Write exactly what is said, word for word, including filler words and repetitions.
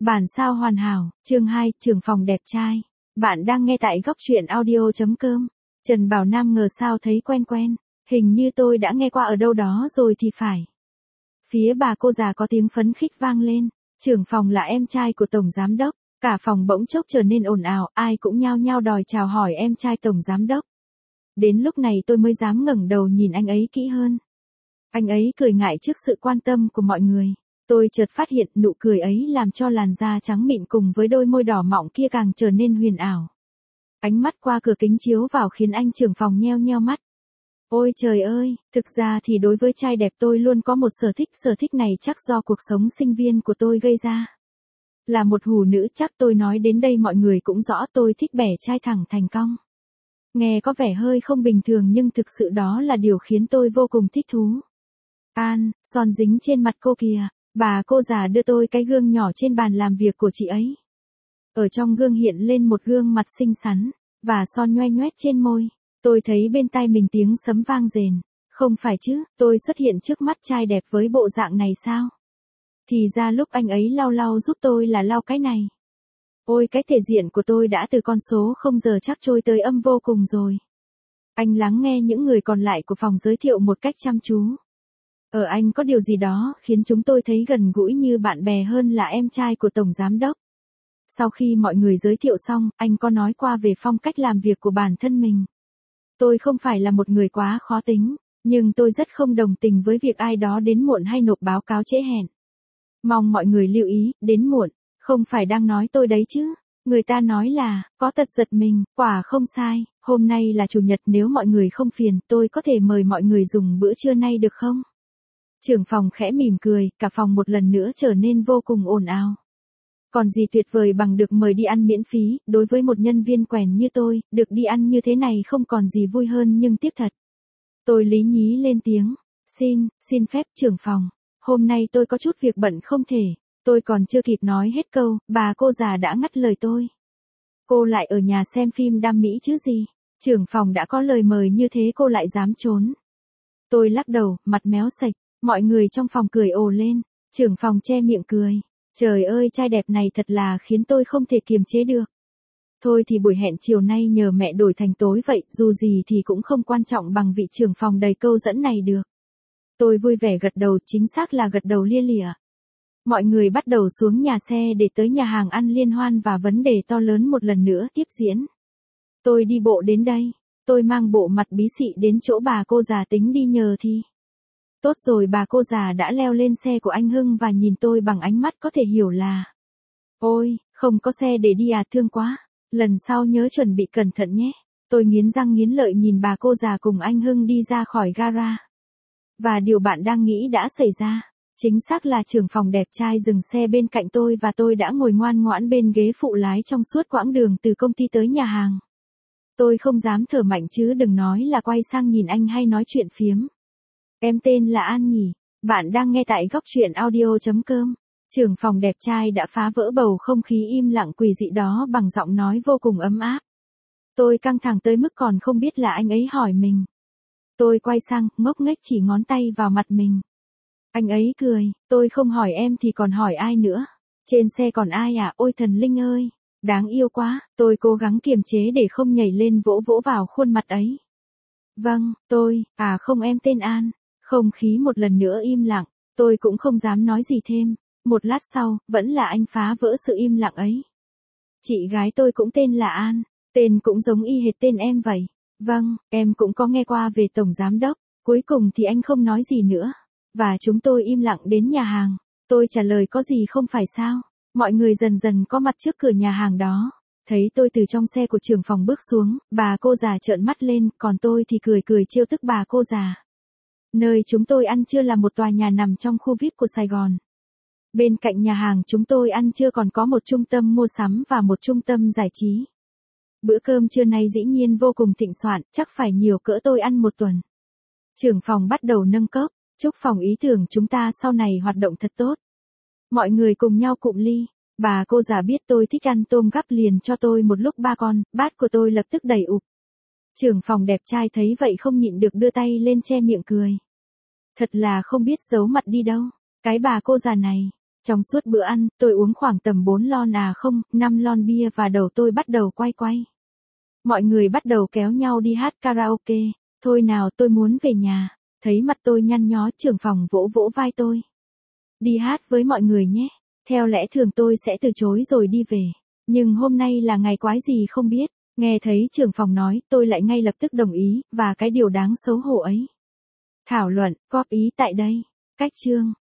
Bản sao hoàn hảo, chương hai, trưởng phòng đẹp trai. Bạn đang nghe tại góc truyện audio chấm com. Trần Bảo Nam ngờ sao thấy quen quen, hình như tôi đã nghe qua ở đâu đó rồi thì phải. Phía bà cô già có tiếng phấn khích vang lên, trưởng phòng là em trai của tổng giám đốc, cả phòng bỗng chốc trở nên ồn ào, ai cũng nhao nhao đòi chào hỏi em trai tổng giám đốc. Đến lúc này tôi mới dám ngẩng đầu nhìn anh ấy kỹ hơn. Anh ấy cười ngại trước sự quan tâm của mọi người. Tôi chợt phát hiện nụ cười ấy làm cho làn da trắng mịn cùng với đôi môi đỏ mọng kia càng trở nên huyền ảo. Ánh mắt qua cửa kính chiếu vào khiến anh trưởng phòng nheo nheo mắt. Ôi trời ơi, thực ra thì đối với trai đẹp tôi luôn có một sở thích, sở thích này chắc do cuộc sống sinh viên của tôi gây ra. Là một hủ nữ chắc tôi nói đến đây mọi người cũng rõ tôi thích bẻ trai thẳng thành cong. Nghe có vẻ hơi không bình thường nhưng thực sự đó là điều khiến tôi vô cùng thích thú. An, son dính trên mặt cô kìa. Bà cô già đưa tôi cái gương nhỏ trên bàn làm việc của chị ấy. Ở trong gương hiện lên một gương mặt xinh xắn, và son nhoe nhoét trên môi. Tôi thấy bên tai mình tiếng sấm vang rền. Không phải chứ, tôi xuất hiện trước mắt trai đẹp với bộ dạng này sao? Thì ra lúc anh ấy lau lau giúp tôi là lau cái này. Ôi cái thể diện của tôi đã từ con số không giờ chắc trôi tới âm vô cùng rồi. Anh lắng nghe những người còn lại của phòng giới thiệu một cách chăm chú. Ở anh có điều gì đó khiến chúng tôi thấy gần gũi như bạn bè hơn là em trai của tổng giám đốc. Sau khi mọi người giới thiệu xong, anh có nói qua về phong cách làm việc của bản thân mình. Tôi không phải là một người quá khó tính, nhưng tôi rất không đồng tình với việc ai đó đến muộn hay nộp báo cáo trễ hẹn. Mong mọi người lưu ý, đến muộn, không phải đang nói tôi đấy chứ. Người ta nói là, có tật giật mình, quả không sai, hôm nay là chủ nhật nếu mọi người không phiền, tôi có thể mời mọi người dùng bữa trưa nay được không? Trưởng phòng khẽ mỉm cười, cả phòng một lần nữa trở nên vô cùng ồn ào. Còn gì tuyệt vời bằng được mời đi ăn miễn phí, đối với một nhân viên quèn như tôi, được đi ăn như thế này không còn gì vui hơn nhưng tiếc thật. Tôi lý nhí lên tiếng, xin, xin phép trưởng phòng, hôm nay tôi có chút việc bận không thể, tôi còn chưa kịp nói hết câu, bà cô già đã ngắt lời tôi. Cô lại ở nhà xem phim đam mỹ chứ gì, trưởng phòng đã có lời mời như thế cô lại dám trốn. Tôi lắc đầu, mặt méo sạch. Mọi người trong phòng cười ồ lên, trưởng phòng che miệng cười. Trời ơi trai đẹp này thật là khiến tôi không thể kiềm chế được. Thôi thì buổi hẹn chiều nay nhờ mẹ đổi thành tối vậy, dù gì thì cũng không quan trọng bằng vị trưởng phòng đầy câu dẫn này được. Tôi vui vẻ gật đầu, chính xác là gật đầu lia lịa. Mọi người bắt đầu xuống nhà xe để tới nhà hàng ăn liên hoan và vấn đề to lớn một lần nữa tiếp diễn. Tôi đi bộ đến đây, tôi mang bộ mặt bí xị đến chỗ bà cô già tính đi nhờ thì. Tốt rồi bà cô già đã leo lên xe của anh Hưng và nhìn tôi bằng ánh mắt có thể hiểu là. Ôi, không có xe để đi à, thương quá, lần sau nhớ chuẩn bị cẩn thận nhé. Tôi nghiến răng nghiến lợi nhìn bà cô già cùng anh Hưng đi ra khỏi gara. Và điều bạn đang nghĩ đã xảy ra, chính xác là trưởng phòng đẹp trai dừng xe bên cạnh tôi và tôi đã ngồi ngoan ngoãn bên ghế phụ lái trong suốt quãng đường từ công ty tới nhà hàng. Tôi không dám thở mạnh chứ đừng nói là quay sang nhìn anh hay nói chuyện phiếm. Em tên là An nhỉ, bạn đang nghe tại góc truyện audio chấm com. Trưởng phòng đẹp trai đã phá vỡ bầu không khí im lặng quỷ dị đó bằng giọng nói vô cùng ấm áp. Tôi căng thẳng tới mức còn không biết là anh ấy hỏi mình. Tôi quay sang, ngốc nghếch chỉ ngón tay vào mặt mình. Anh ấy cười, tôi không hỏi em thì còn hỏi ai nữa. Trên xe còn ai à, ôi thần linh ơi, đáng yêu quá, tôi cố gắng kiềm chế để không nhảy lên vỗ vỗ vào khuôn mặt ấy. Vâng, tôi, à không em tên An. Không khí một lần nữa im lặng, tôi cũng không dám nói gì thêm. Một lát sau, vẫn là anh phá vỡ sự im lặng ấy. Chị gái tôi cũng tên là An, tên cũng giống y hệt tên em vậy. Vâng, em cũng có nghe qua về tổng giám đốc. Cuối cùng thì anh không nói gì nữa. Và chúng tôi im lặng đến nhà hàng. Tôi trả lời có gì không phải sao. Mọi người dần dần có mặt trước cửa nhà hàng đó. Thấy tôi từ trong xe của trưởng phòng bước xuống, bà cô già trợn mắt lên, còn tôi thì cười cười trêu tức bà cô già. Nơi chúng tôi ăn trưa là một tòa nhà nằm trong khu vi ai pi của Sài Gòn. Bên cạnh nhà hàng chúng tôi ăn trưa còn có một trung tâm mua sắm và một trung tâm giải trí. Bữa cơm trưa nay dĩ nhiên vô cùng thịnh soạn, chắc phải nhiều cỡ tôi ăn một tuần. Trưởng phòng bắt đầu nâng cốc, chúc phòng ý tưởng chúng ta sau này hoạt động thật tốt. Mọi người cùng nhau cụm ly. Bà cô già biết tôi thích ăn tôm gắp liền cho tôi một lúc ba con, bát của tôi lập tức đầy ụp. Trưởng phòng đẹp trai thấy vậy không nhịn được đưa tay lên che miệng cười. Thật là không biết giấu mặt đi đâu, cái bà cô già này. Trong suốt bữa ăn, tôi uống khoảng tầm bốn lon à không, năm lon bia và đầu tôi bắt đầu quay quay. Mọi người bắt đầu kéo nhau đi hát karaoke. Thôi nào, tôi muốn về nhà. Thấy mặt tôi nhăn nhó, trưởng phòng vỗ vỗ vai tôi. Đi hát với mọi người nhé. Theo lẽ thường tôi sẽ từ chối rồi đi về. Nhưng hôm nay là ngày quái gì không biết. Nghe thấy trưởng phòng nói, tôi lại ngay lập tức đồng ý, và cái điều đáng xấu hổ ấy. Thảo luận, góp ý tại đây. Cách chương.